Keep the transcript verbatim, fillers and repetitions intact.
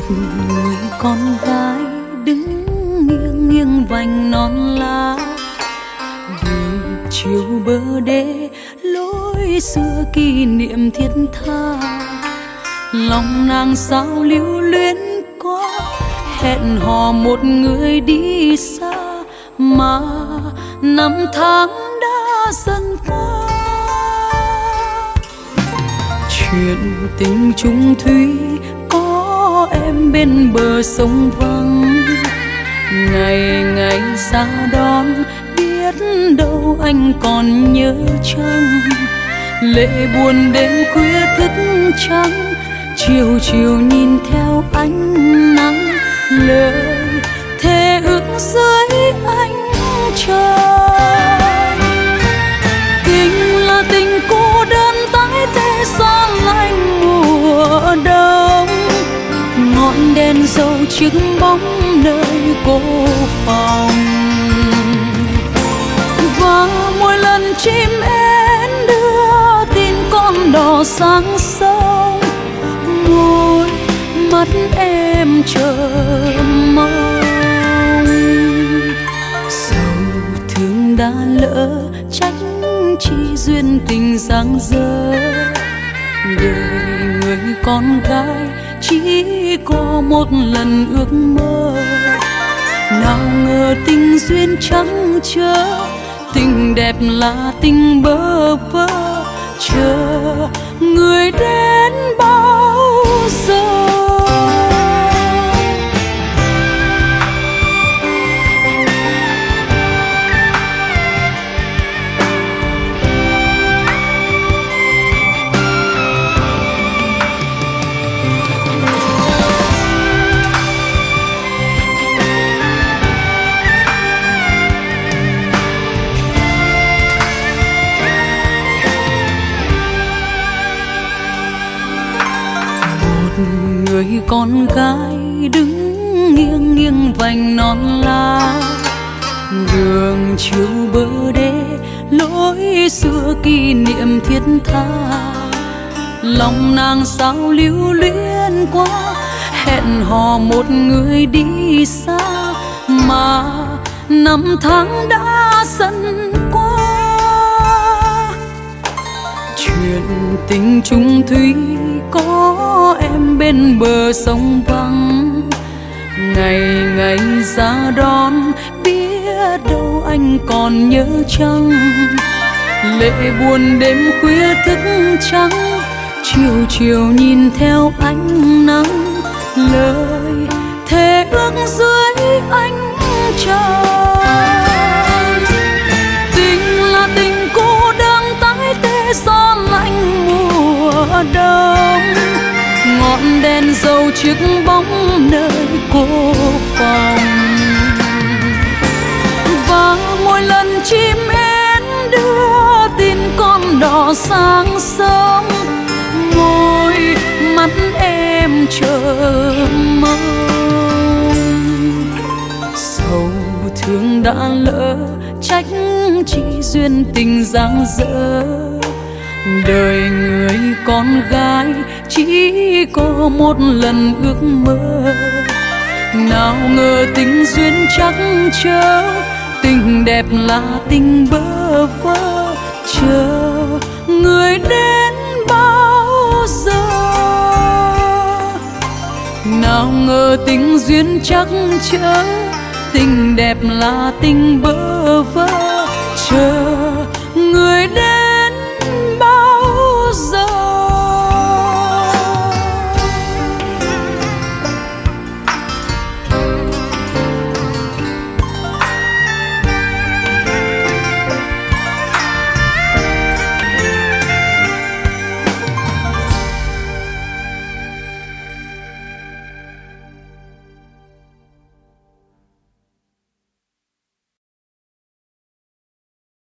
người con gái đứng nghiêng nghiêng vành non lá, đường chiều bờ đê lối xưa kỷ niệm thiết tha. Lòng nàng sao lưu luyến quá, hẹn hò một người đi xa, mà năm tháng đã dần qua. Chuyện tình chung thủy có em bên bờ sông vắng, ngày ngày xa đón biết đâu anh còn nhớ chăng. Lệ buồn đêm khuya thức trắng, chiều chiều nhìn theo ánh nắng, lời thề ước dưới ánh trời. Tình là tình cô đơn tái tê xa lạnh mùa đông, ngọn đèn dầu chiếc bóng nơi cô phòng. Và mỗi lần chim én đưa tin con đò sang sông, môi mắt em chờ mong. Sầu thương đã lỡ trách chi duyên tình giang dở, đời người con gái chỉ có một lần ước mơ. Nào ngờ tình duyên trắng trớ, tình đẹp là tình bơ vơ, chờ người đến bao giờ. Người con gái đứng nghiêng nghiêng vành non lá, đường chiều bờ đê lối xưa kỷ niệm thiết tha. Lòng nàng sao lưu luyến quá, hẹn hò một người đi xa, mà năm tháng đã dần qua. Chuyện tình chung thủy có em bên bờ sông vắng, ngày ngày ra đón biết đâu anh còn nhớ chăng. Lệ buồn đêm khuya thức trắng, chiều chiều nhìn theo ánh nắng, lời thề ước dưới ánh trời. Tình là tình cô đơn tái tê xa lạnh mùa đông, ngọn đèn dầu chiếc bóng nơi cô phòng. Và mỗi lần chim én đưa tin con đò sang sông, môi mắt em chờ mong. Sầu thương đã lỡ trách chi duyên tình giang dở, đời người con gái chỉ có một lần ước mơ. Nào ngờ tình duyên chắc chớ, tình đẹp là tình bơ vơ, chờ người đến bao giờ. Nào ngờ tình duyên chắc chớ, tình đẹp là tình bơ vơ, chờ